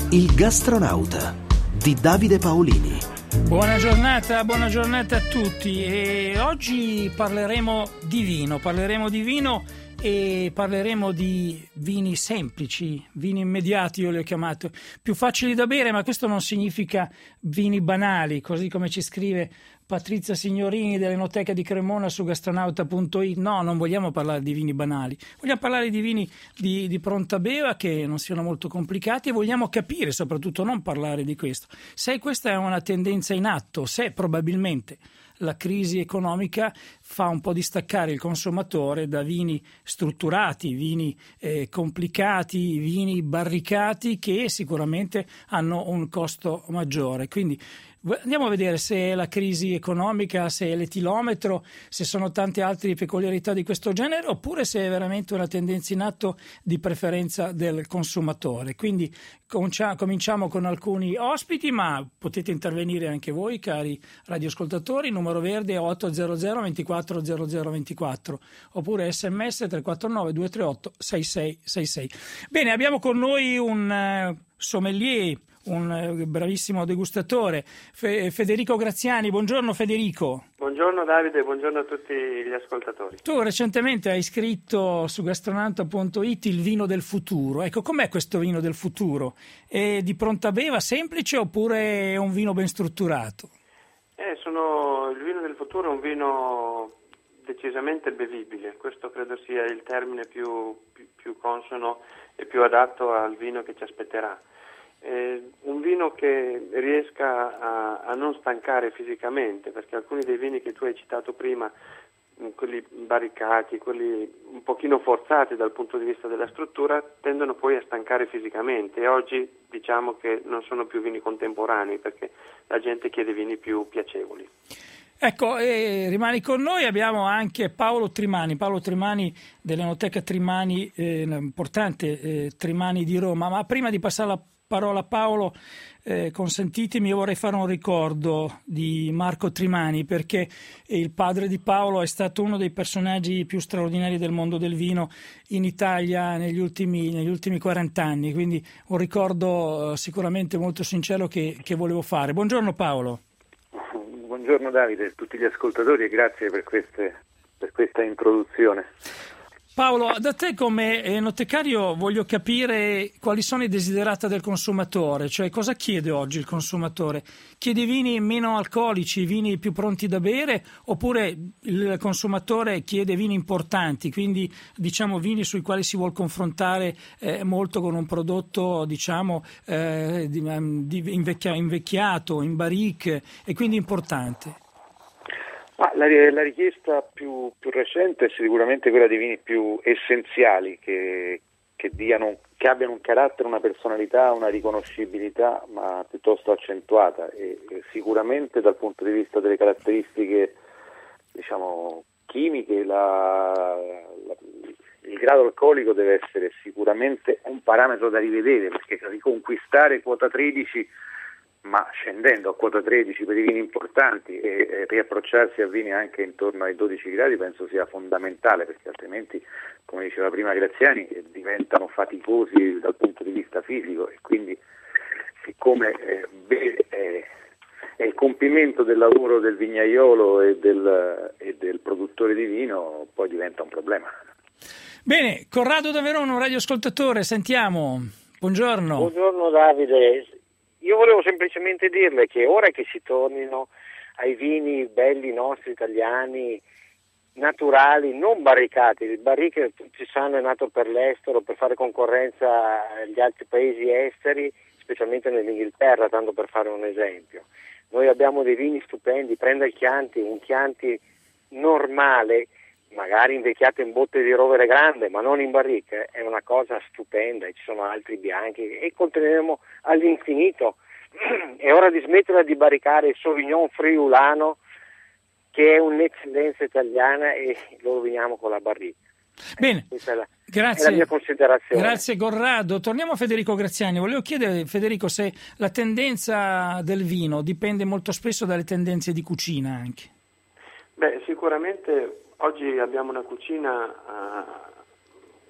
Il gastronauta di Davide Paolini. Buona giornata a tutti. E oggi parleremo di vino e parleremo di vini semplici, vini immediati, io li ho chiamati, più facili da bere, ma questo non significa vini banali, così come ci scrive Patrizia Signorini dell'Enoteca di Cremona su gastronauta.it. No, non vogliamo parlare di vini banali, vogliamo parlare di vini di pronta beva che non siano molto complicati, e vogliamo capire, soprattutto non parlare di questo, se questa è una tendenza in atto, se probabilmente la crisi economica fa un po' distaccare il consumatore da vini strutturati, vini complicati, vini barricati che sicuramente hanno un costo maggiore. Quindi andiamo a vedere se è la crisi economica, se è l'etilometro, se sono tante altre peculiarità di questo genere, oppure se è veramente una tendenza in atto di preferenza del consumatore. Quindi cominciamo con alcuni ospiti, ma potete intervenire anche voi, cari radioascoltatori. Numero verde 800 24 00 24, oppure sms 349 238 6666. Bene, abbiamo con noi un sommelier, un bravissimo degustatore, Federico Graziani. Buongiorno Federico. Buongiorno Davide, buongiorno a tutti gli ascoltatori. Tu recentemente hai scritto su gastronauta.it il vino del futuro. Ecco, com'è questo vino del futuro? È di pronta beva semplice oppure è un vino ben strutturato? Il vino del futuro è un vino decisamente bevibile. Questo credo sia il termine più consono e più adatto al vino che ci aspetterà. Un vino che riesca a non stancare fisicamente, perché alcuni dei vini che tu hai citato prima, quelli barricati, quelli un pochino forzati dal punto di vista della struttura, tendono poi a stancare fisicamente, e oggi diciamo che non sono più vini contemporanei perché la gente chiede vini più piacevoli. Ecco, rimani con noi, abbiamo anche Paolo Trimani dell'Enoteca Trimani, importante Trimani di Roma, ma prima di passare la parola a Paolo, consentitemi, io vorrei fare un ricordo di Marco Trimani, perché il padre di Paolo è stato uno dei personaggi più straordinari del mondo del vino in Italia negli ultimi 40 anni, quindi un ricordo sicuramente molto sincero che volevo fare. Buongiorno Paolo. Buongiorno Davide e tutti gli ascoltatori, e grazie per questa introduzione. Paolo, da te come enotecario voglio capire quali sono i desiderata del consumatore, cioè cosa chiede oggi il consumatore? Chiede vini meno alcolici, vini più pronti da bere, oppure il consumatore chiede vini importanti, quindi diciamo vini sui quali si vuol confrontare molto con un prodotto diciamo invecchiato, in barrique e quindi importante? La richiesta più recente è sicuramente quella di vini più essenziali, che abbiano un carattere, una personalità, una riconoscibilità, ma piuttosto accentuata, e sicuramente dal punto di vista delle caratteristiche diciamo chimiche il grado alcolico deve essere sicuramente un parametro da rivedere, perché riconquistare quota 13 ma scendendo a quota 13 per i vini importanti e riapprocciarsi a vini anche intorno ai 12 gradi penso sia fondamentale, perché altrimenti, come diceva prima Graziani, diventano faticosi dal punto di vista fisico, e quindi siccome è il compimento del lavoro del vignaiolo e del produttore di vino, poi diventa un problema. Bene, Corrado da Verona, un radioascoltatore, sentiamo. Buongiorno. Buongiorno Davide. Io volevo semplicemente dirle che ora che si tornino ai vini belli nostri italiani, naturali, non barricati, il barrique tutti sanno è nato per l'estero, per fare concorrenza agli altri paesi esteri, specialmente nell'Inghilterra, tanto per fare un esempio. Noi abbiamo dei vini stupendi, prenda un Chianti normale, magari invecchiato in botte di rovere grande, ma non in barrique, è una cosa stupenda, e ci sono altri bianchi e continueremo all'infinito. È ora di smettere di barricare il Sauvignon friulano, che è un'eccellenza italiana, e lo roviniamo con la barrique. Bene, grazie. È la mia considerazione. Grazie Corrado. Torniamo a Federico Graziani. Volevo chiedere, Federico, se la tendenza del vino dipende molto spesso dalle tendenze di cucina anche. Sicuramente oggi abbiamo una cucina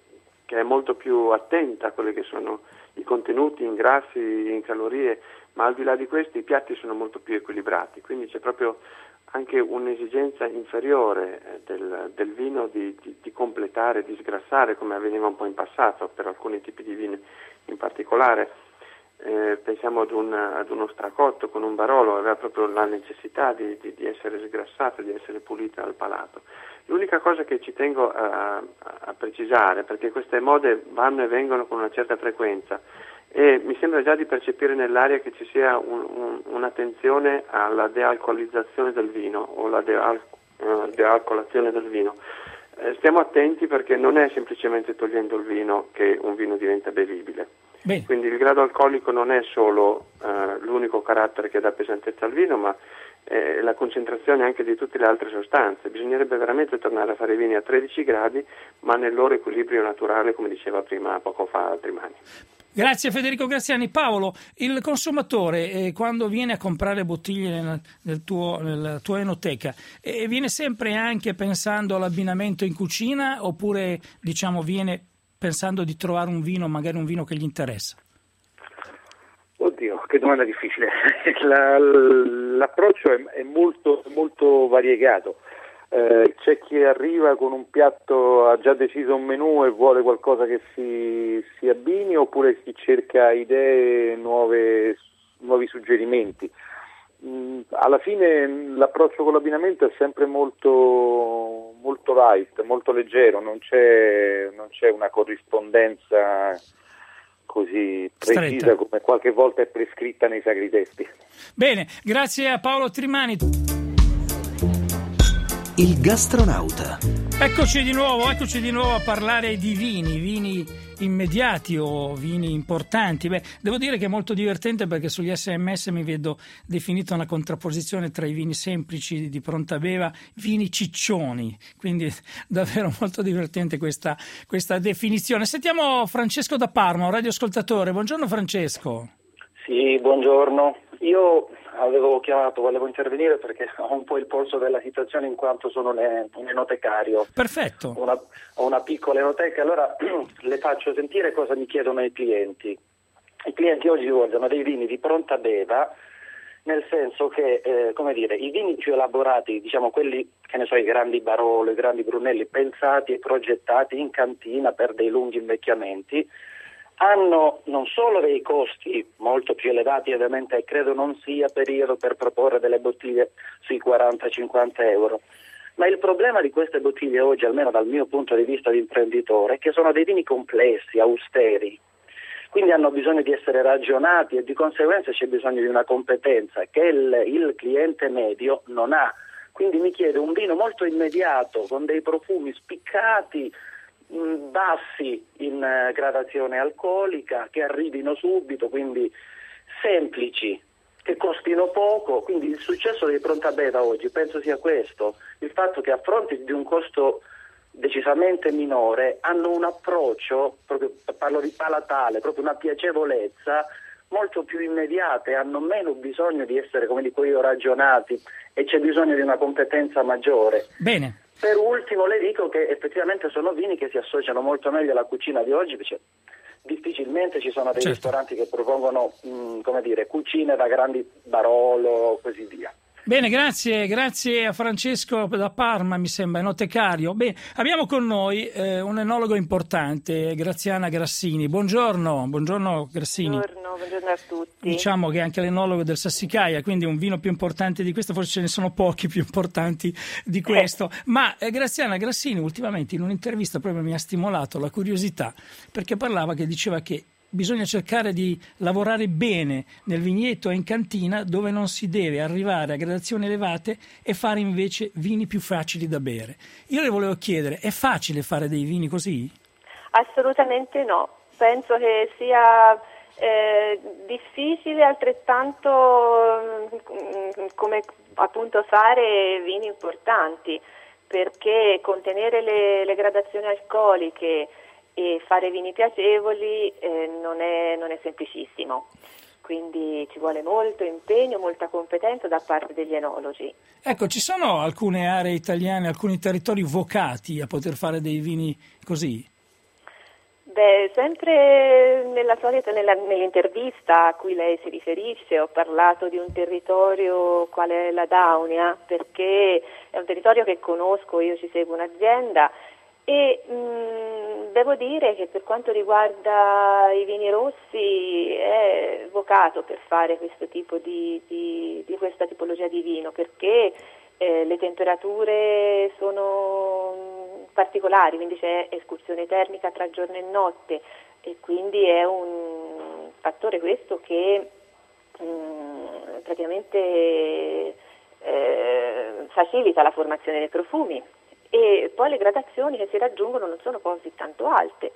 che è molto più attenta a quelli che sono i contenuti in grassi, in calorie, ma al di là di questi i piatti sono molto più equilibrati, quindi c'è proprio anche un'esigenza inferiore del vino di completare, di sgrassare, come avveniva un po' in passato per alcuni tipi di vini in particolare. Pensiamo ad uno stracotto con un Barolo, aveva proprio la necessità di essere sgrassato, di essere pulita al palato. L'unica cosa che ci tengo a precisare, perché queste mode vanno e vengono con una certa frequenza, e mi sembra già di percepire nell'aria che ci sia un'attenzione alla dealcolizzazione del vino o la dealcolazione del vino. Stiamo attenti, perché non è semplicemente togliendo il vino che un vino diventa bevibile. Bene. Quindi il grado alcolico non è solo l'unico carattere che dà pesantezza al vino, ma la concentrazione anche di tutte le altre sostanze. Bisognerebbe veramente tornare a fare vini a 13 gradi, ma nel loro equilibrio naturale, come diceva poco fa Trimani. Grazie Federico Graziani. Paolo, il consumatore quando viene a comprare bottiglie nella tua enoteca viene sempre anche pensando all'abbinamento in cucina, oppure viene pensando di trovare un vino, magari un vino che gli interessa? Oddio, che domanda difficile. L'approccio è molto, molto variegato. C'è chi arriva con un piatto, ha già deciso un menù e vuole qualcosa che si abbini, oppure chi cerca idee, nuovi suggerimenti. Alla fine l'approccio con l'abbinamento è sempre molto, molto light, molto leggero, non c'è una corrispondenza così precisa stretta, come qualche volta è prescritta nei sacri testi. Bene, grazie a Paolo Trimani. Il gastronauta. Eccoci di nuovo a parlare di vini immediati o vini importanti. Devo dire che è molto divertente, perché sugli SMS mi vedo definita una contrapposizione tra i vini semplici di pronta beva, vini ciccioni, quindi davvero molto divertente questa definizione. Sentiamo Francesco da Parma, un radioascoltatore. Buongiorno Francesco. Sì, buongiorno. Io volevo intervenire perché ho un po' il polso della situazione, in quanto sono un enotecario. Perfetto. Ho una piccola enoteca, allora le faccio sentire cosa mi chiedono i clienti. I clienti oggi vogliono dei vini di pronta beva, nel senso che, i vini più elaborati, quelli, i grandi Barolo, i grandi Brunelli, pensati e progettati in cantina per dei lunghi invecchiamenti, hanno non solo dei costi molto più elevati, ovviamente credo non sia periodo per proporre delle bottiglie sui 40-50 euro, ma il problema di queste bottiglie oggi, almeno dal mio punto di vista di imprenditore, è che sono dei vini complessi, austeri, quindi hanno bisogno di essere ragionati e di conseguenza c'è bisogno di una competenza che il cliente medio non ha. Quindi mi chiede un vino molto immediato, con dei profumi spiccati, bassi in gradazione alcolica, che arrivino subito, quindi semplici, che costino poco. Quindi il successo dei pronta beva oggi penso sia questo, il fatto che a fronte di un costo decisamente minore hanno un approccio, proprio parlo di palatale, proprio una piacevolezza molto più immediata, e hanno meno bisogno di essere, come dico io, ragionati, e c'è bisogno di una competenza maggiore. Bene. Per ultimo le dico che effettivamente sono vini che si associano molto meglio alla cucina di oggi, perché difficilmente ci sono dei ristoranti che propongono cucine da grandi Barolo, così via. Bene, grazie a Francesco da Parma, mi sembra, enotecario. Bene, abbiamo con noi un enologo importante, Graziana Grassini. Buongiorno Grassini. Buongiorno a tutti. Diciamo che anche l'enologo del Sassicaia, quindi un vino più importante di questo, forse ce ne sono pochi più importanti di questo. Ma Graziana Grassini ultimamente in un'intervista proprio mi ha stimolato la curiosità, perché diceva che bisogna cercare di lavorare bene nel vigneto e in cantina, dove non si deve arrivare a gradazioni elevate e fare invece vini più facili da bere. Io le volevo chiedere, è facile fare dei vini così? Assolutamente no, penso che sia difficile altrettanto come appunto fare vini importanti, perché contenere le gradazioni alcoliche e fare vini piacevoli non è semplicissimo, quindi ci vuole molto impegno, molta competenza da parte degli enologi. Ecco, ci sono alcune aree italiane, alcuni territori vocati a poter fare dei vini così? Beh, sempre nell'intervista a cui lei si riferisce ho parlato di un territorio quale è la Daunia, perché è un territorio che conosco, io ci seguo un'azienda e devo dire che per quanto riguarda i vini rossi è vocato per fare questo tipo di questa tipologia di vino, perché le temperature sono particolari, quindi c'è escursione termica tra giorno e notte e quindi è un fattore questo che praticamente facilita la formazione dei profumi, e poi le gradazioni che si raggiungono non sono così tanto alte,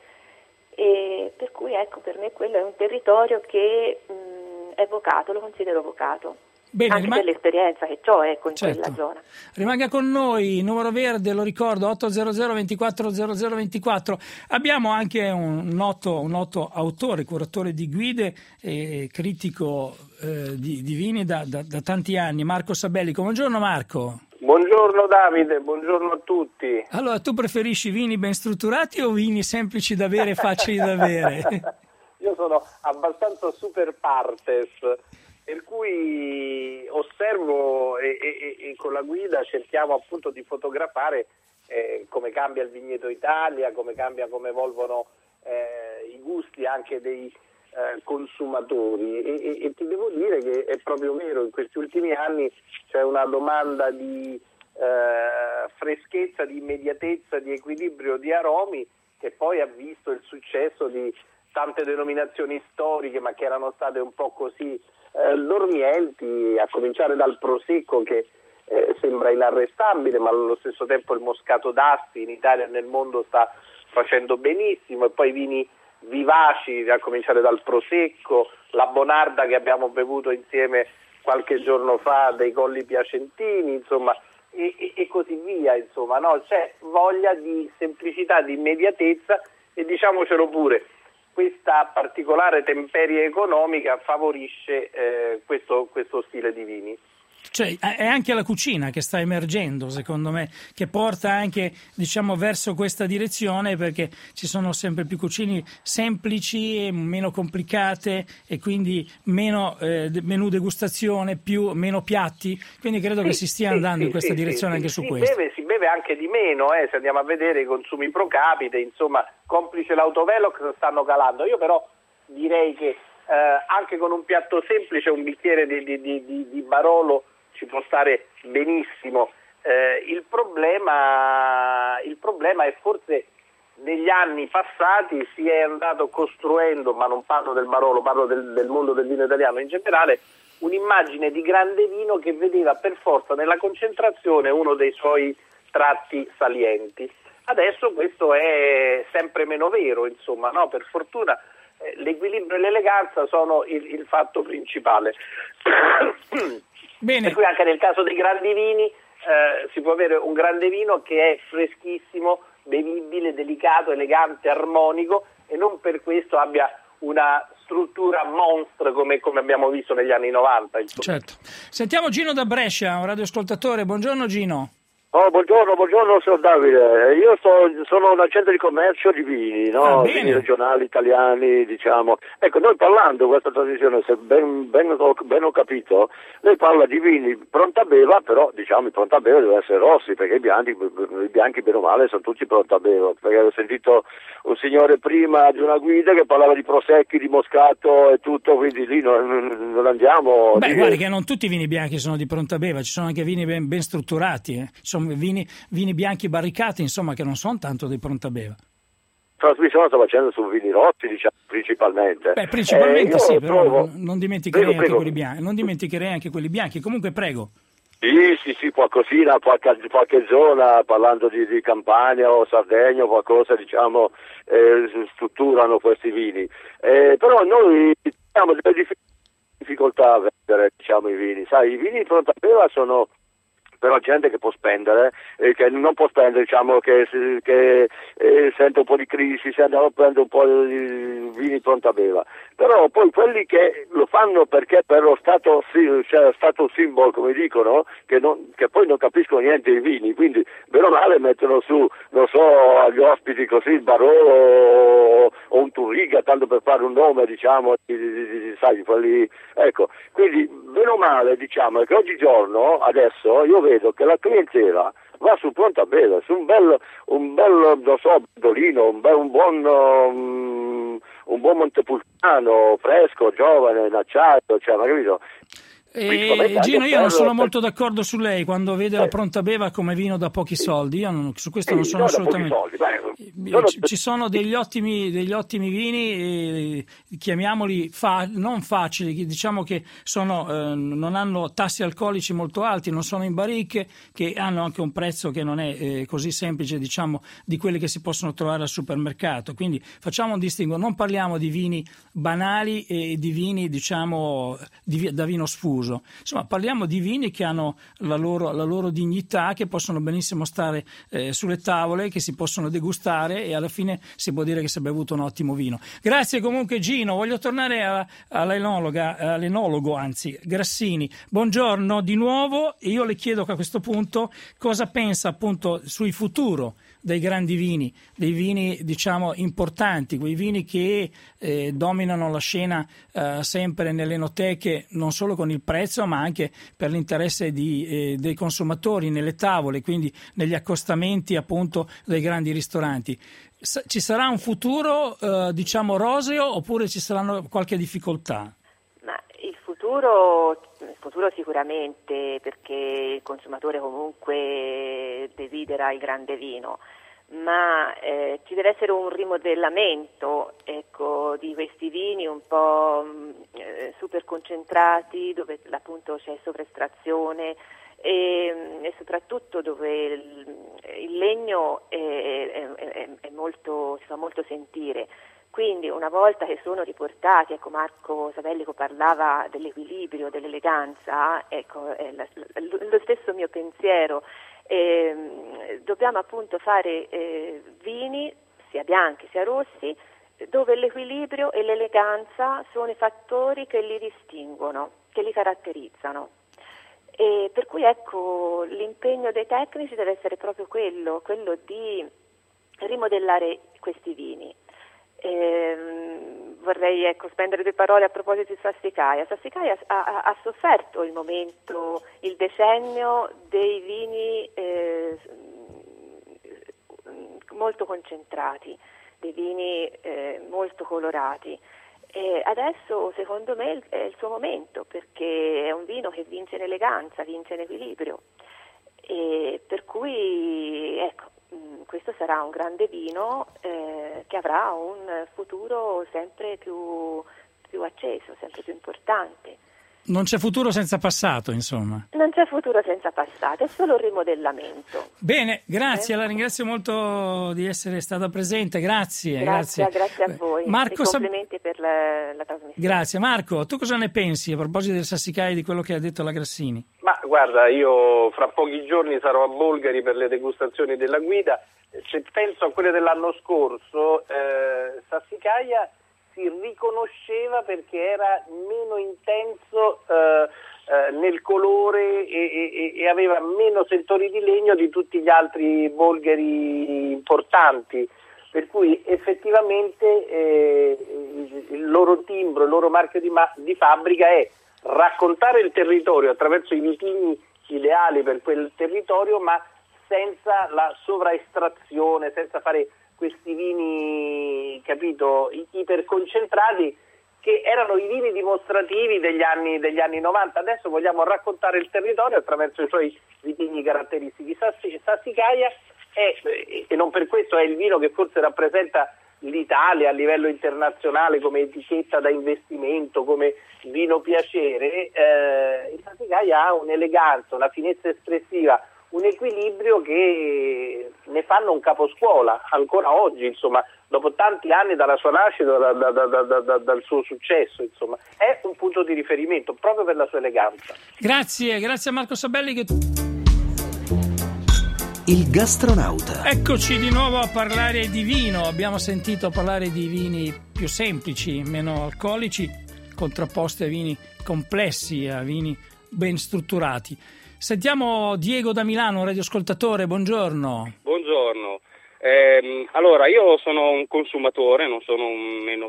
e per cui ecco, per me quello è un territorio che è vocato, lo considero vocato. Bene, anche per l'esperienza che ho in quella zona. Rimanga con noi, numero verde, lo ricordo, 800 24 0024. Abbiamo anche un noto autore, curatore di guide e critico di vini da tanti anni, Marco Sabellico. Buongiorno Marco. Buongiorno Davide, buongiorno a tutti. Allora, tu preferisci vini ben strutturati o vini semplici da bere e facili da bere? Io sono abbastanza super partes, per cui osservo e con la guida cerchiamo appunto di fotografare come cambia il vigneto Italia, come evolvono i gusti anche dei consumatori e ti devo dire che è proprio vero, in questi ultimi anni c'è una domanda di freschezza, di immediatezza, di equilibrio di aromi che poi ha visto il successo di tante denominazioni storiche ma che erano state un po' così dormienti, a cominciare dal Prosecco che sembra inarrestabile, ma allo stesso tempo il Moscato d'Asti in Italia e nel mondo sta facendo benissimo, e poi vini vivaci a cominciare dal Prosecco, la Bonarda che abbiamo bevuto insieme qualche giorno fa dei Colli Piacentini, insomma, e così via, insomma, no? C'è voglia di semplicità, di immediatezza e diciamocelo pure, questa particolare temperie economica favorisce questo stile di vini. Cioè è anche la cucina che sta emergendo, secondo me, che porta anche, diciamo, verso questa direzione, perché ci sono sempre più cucine semplici e meno complicate e quindi meno menù degustazione, meno piatti, quindi credo che si stia andando in questa direzione anche su questo. Si beve anche di meno, se andiamo a vedere i consumi pro capite, insomma, complice l'autovelox, stanno calando. Io però direi che anche con un piatto semplice, un bicchiere di Barolo ci può stare benissimo. Il problema è forse negli anni passati si è andato costruendo, ma non parlo del Barolo, parlo del mondo del vino italiano in generale, un'immagine di grande vino che vedeva per forza nella concentrazione uno dei suoi tratti salienti. Adesso questo è sempre meno vero, insomma, no? Per fortuna l'equilibrio e l'eleganza sono il fatto principale. Bene. Per cui anche nel caso dei grandi vini si può avere un grande vino che è freschissimo, bevibile, delicato, elegante, armonico e non per questo abbia una struttura monstre come abbiamo visto negli anni 90. Insomma. Certo. Sentiamo Gino da Brescia, un radioascoltatore. Buongiorno Gino. Buongiorno signor Davide, io sono un agente di commercio di vini, no? Vini regionali italiani, diciamo. Ecco, noi parlando questa trasmissione, se ben ho capito, lei parla di vini pronta beva, però diciamo i pronta beva devono essere rossi, perché i bianchi bene o male sono tutti pronta beva, perché ho sentito un signore prima di una guida che parlava di prosecchi, di moscato e tutto, quindi lì non andiamo. Beh, guardi che non tutti i vini bianchi sono di pronta beva, ci sono anche vini ben strutturati, Sono vini bianchi barricati, insomma, che non sono tanto dei pronta beva. Trasmissione sto facendo su vini rossi, diciamo, principalmente. Beh, principalmente sì, però non dimenticherei anche quelli bianchi. Non dimenticherei anche quelli bianchi. Comunque prego. Sì, qualcosina, qualche zona, parlando di Campania o Sardegna o qualcosa, diciamo, strutturano questi vini. Però noi abbiamo delle difficoltà a vendere, diciamo, i vini. Sai, i vini pronta beva sono per la gente che può spendere, che non può spendere, diciamo, che sente un po' di crisi, si andano a prendere un po' di vini pronta beva. Però poi quelli che lo fanno perché per lo status symbol, come dicono, che poi non capiscono niente dei vini, quindi bene o male mettono su, non so, agli ospiti così il Barolo o un Turriga, tanto per fare un nome, diciamo, sai, quelli, ecco. Quindi, bene o male, diciamo, che oggigiorno, adesso, io vedo che la clientela va sul pronto a bere, su un bel, non so, Dolino, un buon Montepulciano, fresco, giovane, in acciaio, cioè, ma capito? Gino, io non sono molto d'accordo su lei quando vede la pronta beva come vino da pochi soldi. Io su questo non sono assolutamente. Ci sono degli ottimi vini, chiamiamoli non facili, diciamo che non hanno tassi alcolici molto alti, non sono in baricche, che hanno anche un prezzo che non è così semplice, diciamo, di quelli che si possono trovare al supermercato. Quindi facciamo un distinguo, non parliamo di vini banali e di vini, diciamo, da vino sfuso. Insomma, parliamo di vini che hanno la loro dignità, che possono benissimo stare sulle tavole, che si possono degustare e alla fine si può dire che si è bevuto un ottimo vino. Grazie comunque Gino. Voglio tornare all'enologo, Grassini. Buongiorno di nuovo. Io le chiedo a questo punto cosa pensa appunto sul futuro dei grandi vini, dei vini diciamo importanti, quei vini che dominano la scena sempre nelle enoteche, non solo con il prezzo ma anche per l'interesse dei consumatori nelle tavole, quindi negli accostamenti appunto dei grandi ristoranti. Ci sarà un futuro diciamo roseo oppure ci saranno qualche difficoltà? Ma il futuro sicuramente, perché il consumatore comunque desidera il grande vino, ma ci deve essere un rimodellamento, ecco, di questi vini un po' super concentrati, dove appunto c'è sovraestrazione e soprattutto dove il legno è molto, si fa molto sentire. Quindi una volta che sono riportati, ecco, Marco Sabellico parlava dell'equilibrio, dell'eleganza, ecco, lo stesso mio pensiero. Dobbiamo appunto fare vini sia bianchi sia rossi dove l'equilibrio e l'eleganza sono i fattori che li distinguono, che li caratterizzano. E per cui ecco, l'impegno dei tecnici deve essere proprio quello di rimodellare questi vini. Vorrei spendere due parole a proposito di Sassicaia. Sassicaia ha sofferto il decennio dei vini molto concentrati, dei vini molto colorati. Adesso secondo me è il suo momento, perché è un vino che vince in eleganza, vince in equilibrio, e per cui ecco, questo sarà un grande vino che avrà un futuro sempre più acceso, sempre più importante. Non c'è futuro senza passato, insomma. Non c'è futuro senza passato, è solo un rimodellamento. Bene, grazie, la ringrazio molto di essere stata presente, grazie. Grazie a voi, Marco, e complimenti per la trasmissione. Grazie. Marco, tu cosa ne pensi a proposito del Sassicaia, di quello che ha detto la Grassini? Ma guarda, io fra pochi giorni sarò a Bolgari per le degustazioni della guida. Se penso a quelle dell'anno scorso, Sassicaia si riconosceva perché era meno intenso nel colore e aveva meno sentori di legno di tutti gli altri Bolgari importanti, per cui effettivamente il loro timbro, il loro marchio di fabbrica è raccontare il territorio attraverso i vitigni ideali per quel territorio, ma senza la sovraestrazione, senza fare questi vini, capito, iperconcentrati, che erano i vini dimostrativi degli anni 90. Adesso vogliamo raccontare il territorio attraverso i suoi vitigni caratteristici. Sassicaia e non per questo è il vino che forse rappresenta l'Italia a livello internazionale come etichetta da investimento, come vino piacere. Il Sassicaia ha un'eleganza, una finezza espressiva, un equilibrio che ne fanno un caposcuola ancora oggi, insomma, dopo tanti anni dalla sua nascita, dal suo successo, insomma, è un punto di riferimento proprio per la sua eleganza. Grazie a Marco Sabelli. Il gastronauta. Eccoci di nuovo a parlare di vino. Abbiamo sentito parlare di vini più semplici, meno alcolici, contrapposti a vini complessi, a vini ben strutturati. Sentiamo Diego da Milano, un radioascoltatore, buongiorno. Buongiorno. Allora, io sono un consumatore, non sono un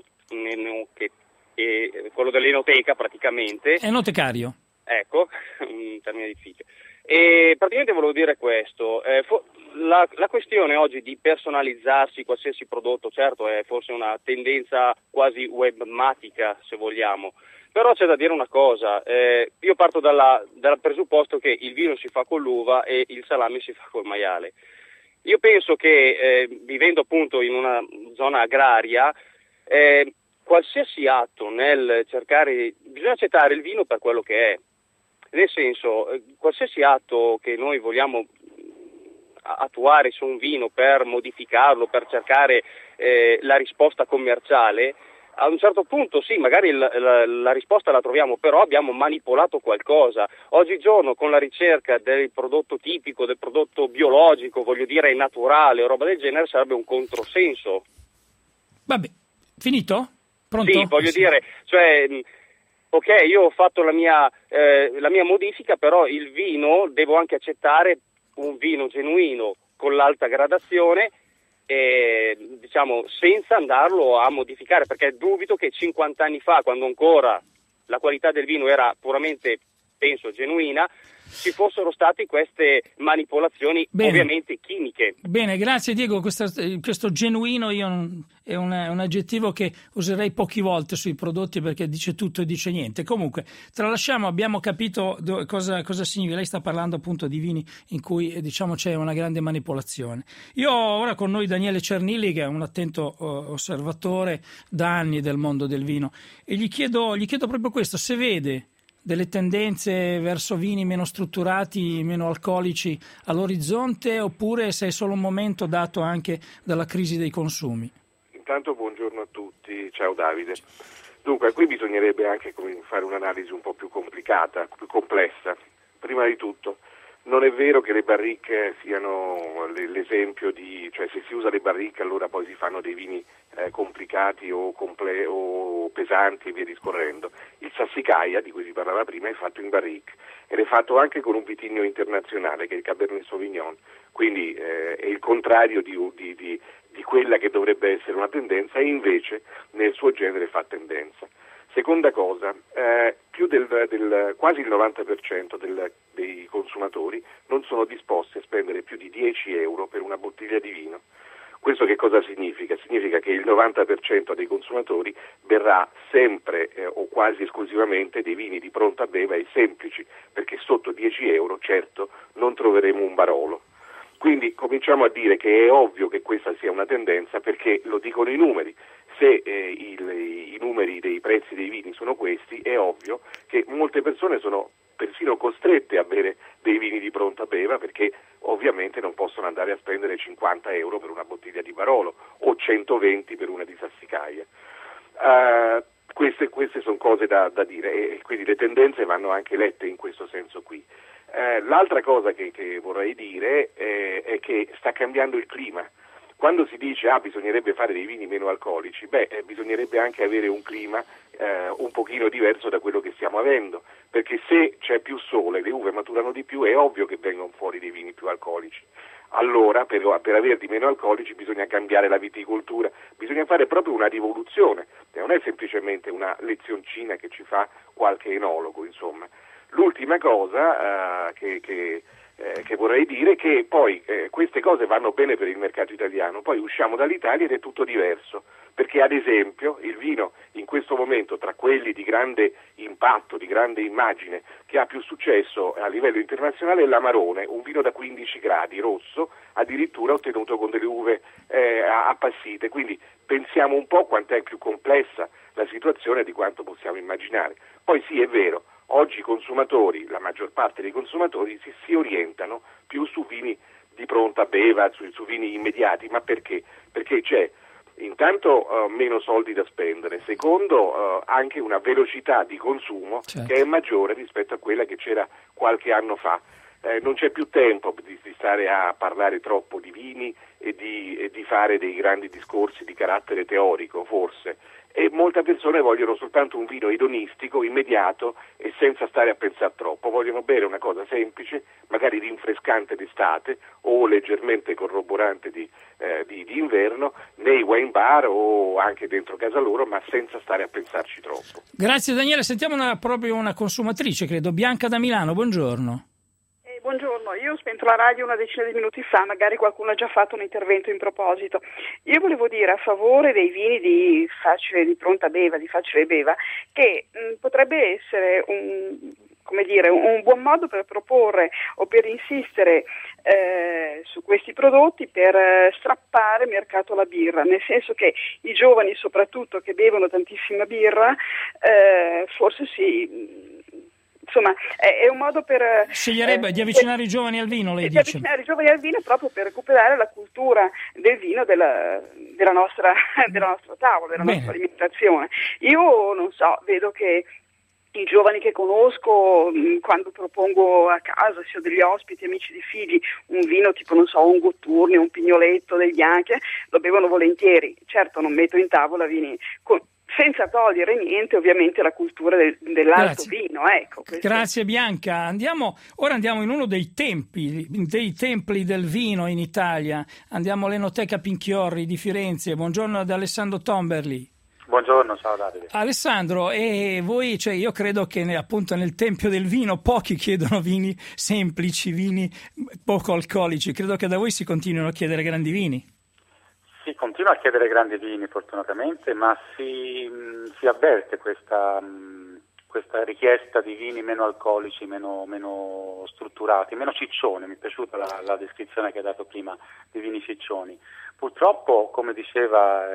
quello dell'enoteca praticamente. Enotecario. Ecco, un termine difficile. E praticamente volevo dire questo, la questione oggi di personalizzarsi qualsiasi prodotto, certo è forse una tendenza quasi webmatica se vogliamo, però c'è da dire una cosa, io parto dal presupposto che il vino si fa con l'uva e il salame si fa col maiale. Io penso che vivendo appunto in una zona agraria, qualsiasi atto nel bisogna accettare il vino per quello che è. Nel senso, qualsiasi atto che noi vogliamo attuare su un vino per modificarlo, per cercare la risposta commerciale, a un certo punto sì, magari la risposta la troviamo, però abbiamo manipolato qualcosa. Oggigiorno con la ricerca del prodotto tipico, del prodotto biologico, voglio dire naturale o roba del genere, sarebbe un controsenso. Vabbè, finito? Pronto? Sì, voglio dire, cioè... Ok, io ho fatto la mia modifica, però il vino devo anche accettare un vino genuino con l'alta gradazione, diciamo senza andarlo a modificare, perché dubito che 50 anni fa, quando ancora la qualità del vino era puramente, penso, genuina, ci fossero state queste manipolazioni. Bene. Ovviamente chimiche. Bene, grazie Diego. Questo genuino è un aggettivo che userei poche volte sui prodotti perché dice tutto e dice niente. Comunque, tralasciamo, abbiamo capito cosa significa. Lei sta parlando appunto di vini in cui diciamo c'è una grande manipolazione. Io ho ora con noi Daniele Cernilli, che è un attento osservatore da anni del mondo del vino, e gli chiedo proprio questo: se vede delle tendenze verso vini meno strutturati, meno alcolici all'orizzonte, oppure se è solo un momento dato anche dalla crisi dei consumi? Intanto buongiorno a tutti, ciao Davide. Dunque, qui bisognerebbe anche fare un'analisi un po' più complicata, più complessa. Prima di tutto, non è vero che le barrique siano l'esempio cioè se si usa le barrique allora poi si fanno dei vini complicati o pesanti e via discorrendo. Il Sassicaia, di cui si parlava prima, è fatto in barrique ed è fatto anche con un vitigno internazionale che è il Cabernet Sauvignon, quindi è il contrario di quella che dovrebbe essere una tendenza, e invece nel suo genere fa tendenza. Seconda cosa, più quasi il 90% dei consumatori non sono disposti a spendere più di 10 euro per una bottiglia di vino. Questo che cosa significa? Significa che il 90% dei consumatori berrà sempre o quasi esclusivamente dei vini di pronta beva e semplici, perché sotto 10 euro certo non troveremo un Barolo. Quindi cominciamo a dire che è ovvio che questa sia una tendenza, perché lo dicono i numeri. Se i numeri dei prezzi dei vini sono questi, è ovvio che molte persone sono persino costrette a bere dei vini di pronta beva, perché ovviamente non possono andare a spendere 50 euro per una bottiglia di Barolo o 120 per una di Sassicaia. Queste sono cose da dire, e quindi le tendenze vanno anche lette in questo senso qui. L'altra cosa che vorrei dire è che sta cambiando il clima. Quando si dice bisognerebbe fare dei vini meno alcolici, bisognerebbe anche avere un clima un pochino diverso da quello che stiamo avendo, perché se c'è più sole, le uve maturano di più, è ovvio che vengono fuori dei vini più alcolici. Allora per averli meno alcolici bisogna cambiare la viticoltura, bisogna fare proprio una rivoluzione, non è semplicemente una lezioncina che ci fa qualche enologo, insomma. L'ultima cosa che vorrei dire è che poi queste cose vanno bene per il mercato italiano, poi usciamo dall'Italia ed è tutto diverso, perché ad esempio il vino in questo momento, tra quelli di grande impatto, di grande immagine, che ha più successo a livello internazionale è l'Amarone, un vino da 15 gradi rosso, addirittura ottenuto con delle uve appassite, quindi pensiamo un po' quanto è più complessa la situazione di quanto possiamo immaginare. Poi sì, è vero, oggi i consumatori, la maggior parte dei consumatori si orientano più su vini di pronta beva, su vini immediati, ma perché? Perché c'è intanto meno soldi da spendere, secondo anche una velocità di consumo, certo, che è maggiore rispetto a quella che c'era qualche anno fa. non c'è più tempo di stare a parlare troppo di vini e di fare dei grandi discorsi di carattere teorico, forse. E molte persone vogliono soltanto un vino edonistico, immediato e senza stare a pensare troppo. Vogliono bere una cosa semplice, magari rinfrescante d'estate o leggermente corroborante di inverno, nei wine bar o anche dentro casa loro, ma senza stare a pensarci troppo. Grazie Daniele, sentiamo proprio una consumatrice, credo, Bianca da Milano, buongiorno. Buongiorno, io ho spento la radio una decina di minuti fa, magari qualcuno ha già fatto un intervento in proposito. Io volevo dire a favore dei vini di pronta beva, di facile beva, che potrebbe essere un buon modo per proporre o per insistere su questi prodotti per strappare mercato alla birra, nel senso che i giovani soprattutto che bevono tantissima birra, forse sì. Insomma, è un modo per... Sceglierebbe di avvicinare i giovani al vino, lei dice? Di avvicinare i giovani al vino proprio per recuperare la cultura del vino della nostra tavola, della nostra alimentazione. Io non so, vedo che i giovani che conosco, quando propongo a casa, se ho degli ospiti, amici di figli, un vino tipo, non so, un Gotturni, un Pignoletto del Bianchi, lo bevono volentieri. Certo, non metto in tavola vini senza togliere niente, ovviamente, la cultura dell'alto vino. Ecco, grazie Bianca. Ora andiamo in uno dei templi del vino in Italia. Andiamo all'Enoteca Pinchiorri di Firenze. Buongiorno ad Alessandro Tomberli. Buongiorno, ciao Davide. Alessandro, e voi, io credo che appunto nel tempio del vino pochi chiedono vini semplici, vini poco alcolici. Credo che da voi si continuino a chiedere grandi vini. Si continua a chiedere grandi vini fortunatamente, ma si avverte questa richiesta di vini meno alcolici, meno strutturati, meno ciccioni. Mi è piaciuta la descrizione che hai dato prima di vini ciccioni. Purtroppo, come diceva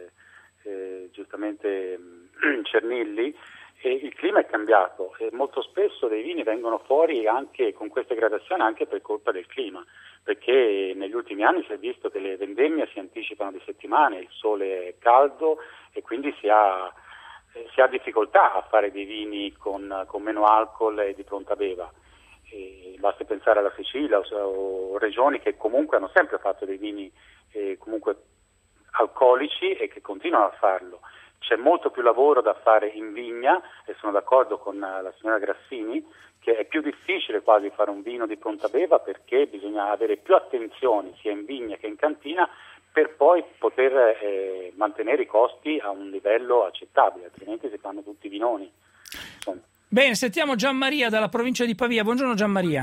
giustamente Cernilli, il clima è cambiato e molto spesso dei vini vengono fuori anche con queste gradazioni anche per colpa del clima, perché negli ultimi anni si è visto che le vendemmie si anticipano di settimane, il sole è caldo e quindi si ha difficoltà a fare dei vini con meno alcol e di pronta beva. Basta pensare alla Sicilia o regioni che comunque hanno sempre fatto dei vini comunque alcolici e che continuano a farlo. C'è molto più lavoro da fare in vigna e sono d'accordo con la signora Grassini che è più difficile quasi fare un vino di pronta beva perché bisogna avere più attenzione sia in vigna che in cantina per poi poter mantenere i costi a un livello accettabile, altrimenti si fanno tutti vinoni. Insomma. Bene, sentiamo Gianmaria dalla provincia di Pavia. Buongiorno Gianmaria.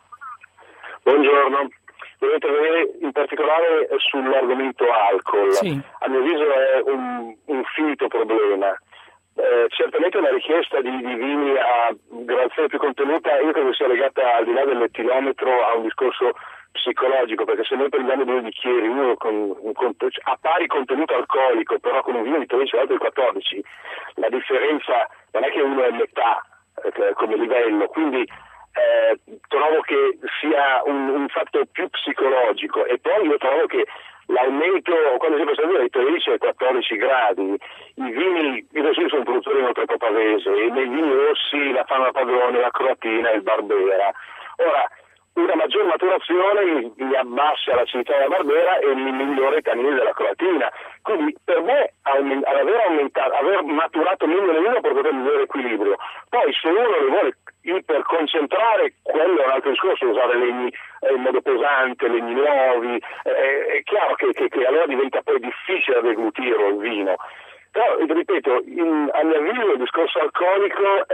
Buongiorno. Devo intervenire in particolare sull'argomento alcol. Sì. A mio avviso è un finto problema. Certamente la richiesta di vini a gradazione più contenuta io credo sia legata al di là dell'etilometro a un discorso psicologico, perché se noi prendiamo due bicchieri, uno a pari contenuto alcolico, però con un vino di 13 volte il 14, la differenza non è che uno è metà come livello, quindi trovo che sia un fatto più psicologico. E poi io trovo che l'aumento, quando si passa dai 13 ai 14 gradi, i vini, io sono un produttore inoltre pavese, e nei vini rossi la fanno la Padrone, la Croatina e il Barbera. Ora, una maggior maturazione mi abbassa l'acidità della Barbera e mi migliora i tannini della Croatina. Quindi per me aver maturato meglio le vino porta un migliore equilibrio. Poi se uno le vuole iperconcentrare, quello è un altro discorso, usare legni in modo pesante, legni nuovi, è chiaro che allora diventa poi difficile deglutire il vino. Però, ripeto, a mio avviso il discorso alcolico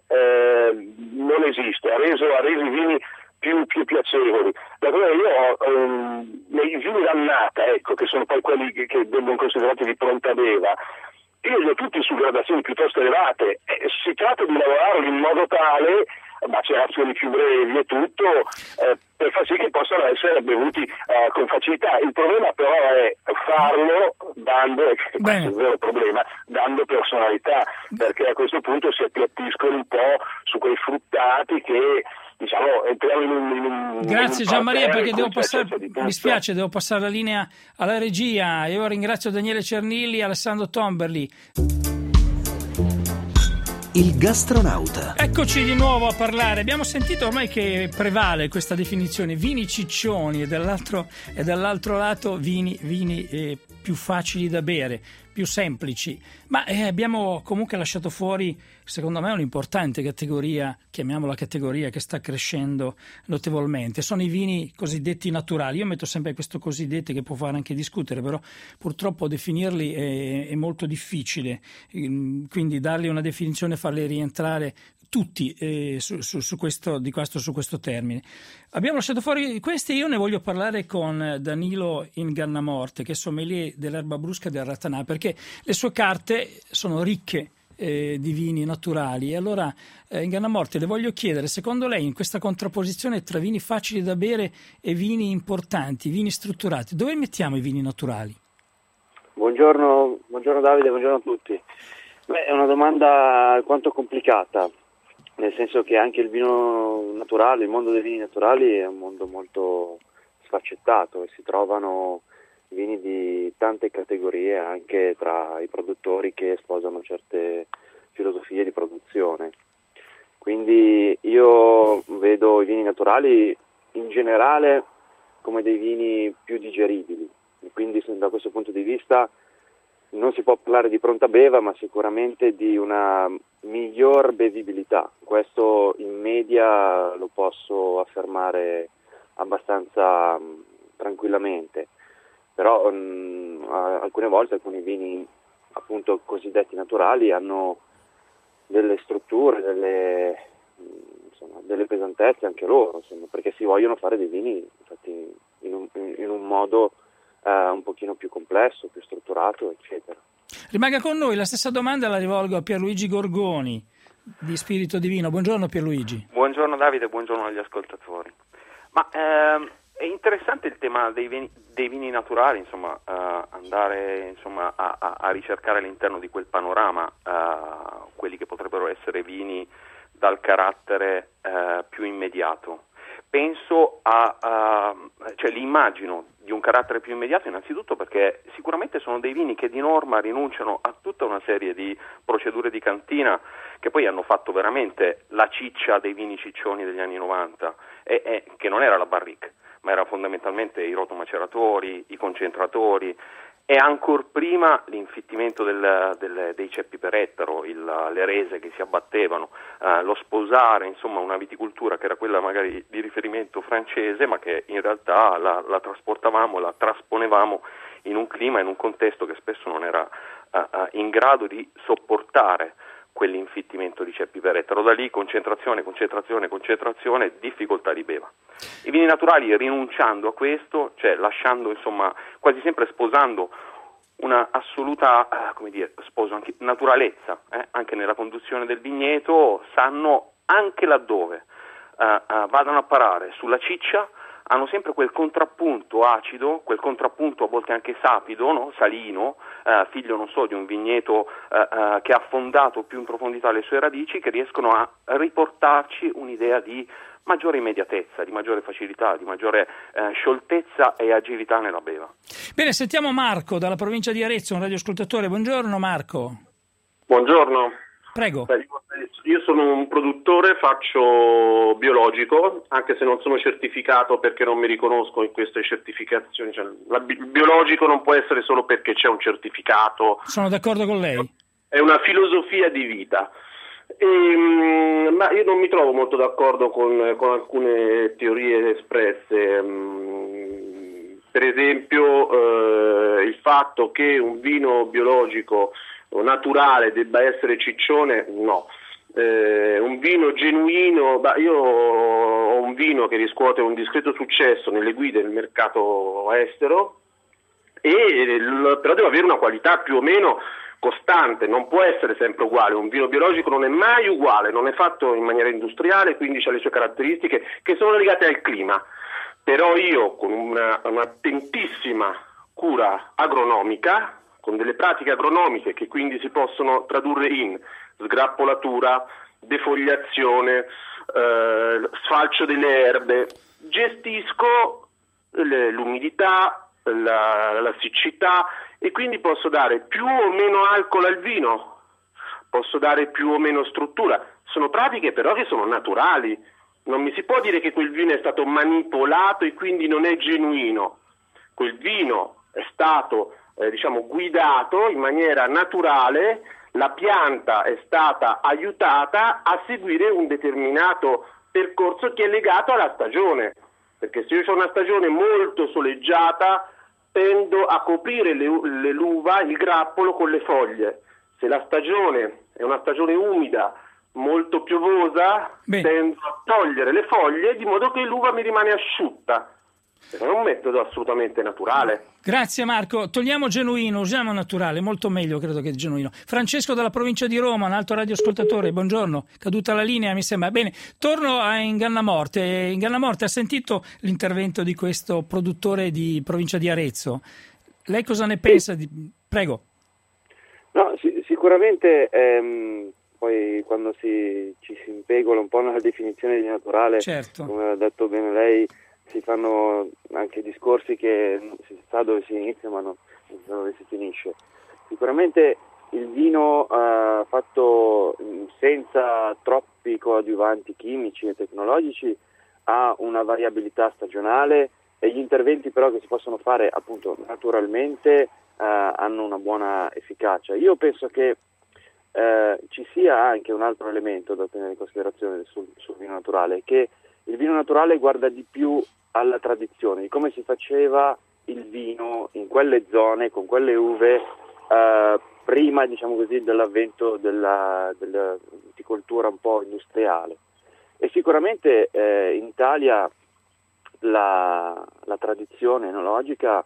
non esiste, ha reso i vini più piacevoli. Io ho nei vini d'annata, che sono poi quelli che vengono considerati di pronta beva, io li ho tutti su gradazioni piuttosto elevate. Si tratta di lavorarli in modo tale, macerazioni più brevi e tutto, per far sì che possano essere bevuti con facilità. Il problema però è farlo dando, questo è il vero problema, dando personalità, perché a questo punto si appiattiscono un po' su quei fruttati che entriamo in un grazie Gianmaria, perché mi spiace, devo passare la linea alla regia. Io ringrazio Daniele Cernilli e Alessandro Tomberli. Il gastronauta. Eccoci di nuovo a parlare. Abbiamo sentito ormai che prevale questa definizione vini ciccioni e dall'altro lato vini più facili da bere, più semplici, ma abbiamo comunque lasciato fuori, secondo me, un'importante categoria, chiamiamola categoria, che sta crescendo notevolmente. Sono i vini cosiddetti naturali. Io metto sempre questo cosiddetti, che può fare anche discutere, però purtroppo definirli è molto difficile, quindi dargli una definizione, farli rientrare tutti su questo termine. Abbiamo lasciato fuori questi. Io ne voglio parlare con Danilo Ingannamorte, che è sommelier dell'erba brusca del Ratanà, perché le sue carte sono ricche di vini naturali. E allora, Ingannamorte, le voglio chiedere, secondo lei, in questa contrapposizione tra vini facili da bere e vini importanti, vini strutturati, dove mettiamo i vini naturali? Buongiorno Davide, buongiorno a tutti. È una domanda alquanto complicata, nel senso che anche il vino naturale, il mondo dei vini naturali è un mondo molto sfaccettato e si trovano vini di tante categorie anche tra i produttori che sposano certe filosofie di produzione. Quindi io vedo i vini naturali in generale come dei vini più digeribili, quindi da questo punto di vista non si può parlare di pronta beva, ma sicuramente di una miglior bevibilità. Questo in media lo posso affermare abbastanza tranquillamente, però alcune volte alcuni vini appunto cosiddetti naturali hanno delle strutture, delle pesantezze anche loro, perché si vogliono fare dei vini infatti in un modo un pochino più complesso, più strutturato, eccetera. Rimanga con noi, la stessa domanda la rivolgo a Pierluigi Gorgoni di Spirito Divino. Buongiorno Pierluigi. Buongiorno Davide, buongiorno agli ascoltatori. Ma è interessante il tema dei vini naturali, insomma, andare insomma a ricercare all'interno di quel panorama quelli che potrebbero essere vini dal carattere più immediato. Penso cioè li immagino di un carattere più immediato innanzitutto perché sicuramente sono dei vini che di norma rinunciano a tutta una serie di procedure di cantina che poi hanno fatto veramente la ciccia dei vini ciccioni degli anni 90 che non era la barrique, ma era fondamentalmente i rotomaceratori, i concentratori e ancor prima l'infittimento dei ceppi per ettaro, le rese che si abbattevano, lo sposare, insomma una viticoltura che era quella magari di riferimento francese, ma che in realtà la trasportavamo, la trasponevamo in un clima, in un contesto che spesso non era in grado di sopportare quell'infittimento di ceppi per ettaro. Da lì concentrazione, difficoltà di beva. I vini naturali rinunciando a questo, cioè lasciando insomma quasi sempre sposando una assoluta anche naturalezza anche nella conduzione del vigneto, sanno anche laddove vadano a parare sulla ciccia hanno sempre quel contrappunto acido, quel contrappunto a volte anche sapido, no? Salino, figlio non so di un vigneto che ha affondato più in profondità le sue radici, che riescono a riportarci un'idea di maggiore immediatezza, di maggiore facilità, di maggiore scioltezza e agilità nella beva. Bene, sentiamo Marco dalla provincia di Arezzo, un radioascoltatore. Buongiorno Marco. Buongiorno. Prego. Io sono un produttore, faccio biologico, anche se non sono certificato perché non mi riconosco in queste certificazioni. Cioè, il biologico non può essere solo perché c'è un certificato. Sono d'accordo con lei. È una filosofia di vita. Ma io non mi trovo molto d'accordo con alcune teorie espresse. Per esempio il fatto che un vino biologico naturale debba essere ciccione, no. Un vino genuino, io ho un vino che riscuote un discreto successo nelle guide del mercato estero, però deve avere una qualità più o meno costante, non può essere sempre uguale. Un vino biologico non è mai uguale, non è fatto in maniera industriale, quindi ha le sue caratteristiche che sono legate al clima. Però io con un'attentissima cura agronomica, con delle pratiche agronomiche che quindi si possono tradurre in sgrappolatura, defogliazione, sfalcio delle erbe, gestisco l'umidità, la siccità e quindi posso dare più o meno alcol al vino, posso dare più o meno struttura. Sono pratiche però che sono naturali. Non mi si può dire che quel vino è stato manipolato e quindi non è genuino. Quel vino è stato guidato in maniera naturale, la pianta è stata aiutata a seguire un determinato percorso che è legato alla stagione, perché se io ho una stagione molto soleggiata tendo a coprire l'uva, il grappolo con le foglie. Se la stagione è una stagione umida, molto piovosa, tendo a togliere le foglie di modo che l'uva mi rimane asciutta. È un metodo assolutamente naturale. Grazie Marco, togliamo genuino, usiamo naturale, molto meglio credo che genuino. Francesco dalla provincia di Roma, un altro radioascoltatore, buongiorno, caduta la linea mi sembra. Bene, torno a Ingannamorte. Ingannamorte, ha sentito l'intervento di questo produttore di provincia di Arezzo? Lei cosa ne pensa? Prego. No, sicuramente poi quando ci si impegola un po' nella definizione di naturale, certo, come ha detto bene lei, si fanno anche discorsi che non si sa dove si inizia ma non si sa dove si finisce. Sicuramente il vino fatto senza troppi coadiuvanti chimici e tecnologici ha una variabilità stagionale e gli interventi però che si possono fare appunto naturalmente hanno una buona efficacia. Io penso che ci sia anche un altro elemento da tenere in considerazione sul vino naturale, che il vino naturale guarda di più alla tradizione, di come si faceva il vino in quelle zone, con quelle uve, prima, diciamo così, dell'avvento della viticoltura un po' industriale. E sicuramente in Italia la tradizione enologica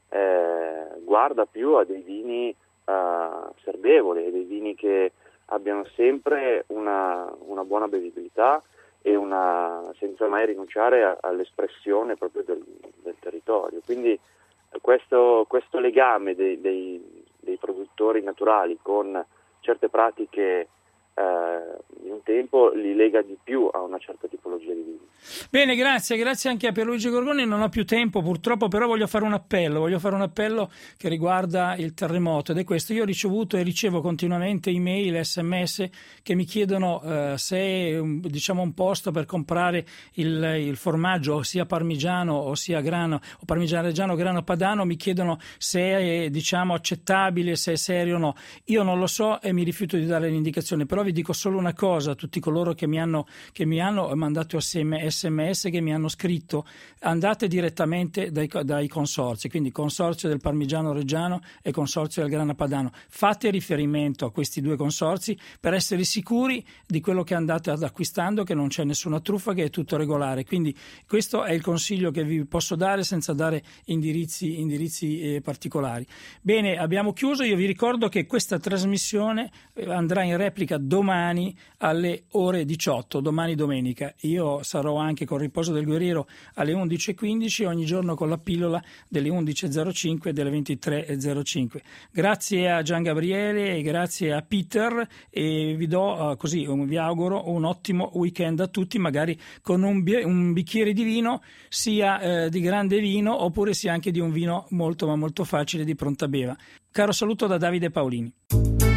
guarda più a dei vini serbevoli, dei vini che abbiano sempre una buona bevibilità e senza mai rinunciare all'espressione proprio del territorio. Quindi questo legame dei produttori naturali con certe pratiche di un tempo li lega di più a una certa tipologia di vino. Bene, grazie anche a Pierluigi Gorgoni. Non ho più tempo purtroppo, però voglio fare un appello che riguarda il terremoto, ed è questo: io ho ricevuto e ricevo continuamente email, sms che mi chiedono se un posto per comprare il formaggio, sia parmigiano o sia grano, o parmigiano reggiano o grano padano, mi chiedono se è accettabile, se è serio o no. Io non lo so e mi rifiuto di dare l'indicazione, però vi dico solo una cosa a tutti coloro che mi hanno mandato sms, che mi hanno scritto: andate direttamente dai consorzi, quindi consorzio del parmigiano reggiano e consorzio del grana padano, fate riferimento a questi due consorzi per essere sicuri di quello che andate ad acquistando, che non c'è nessuna truffa, che è tutto regolare. Quindi questo è il consiglio che vi posso dare senza dare indirizzi particolari. Bene, abbiamo chiuso. Io vi ricordo che questa trasmissione andrà in replica domani alle ore 18, domani domenica. Io sarò anche con Riposo del Guerriero alle 11.15, ogni giorno con la pillola delle 11.05 e delle 23.05. Grazie a Gian Gabriele e grazie a Peter, e vi do vi auguro un ottimo weekend a tutti, magari con un bicchiere di vino, sia di grande vino oppure sia anche di un vino molto ma molto facile di pronta beva. Caro saluto da Davide Paolini.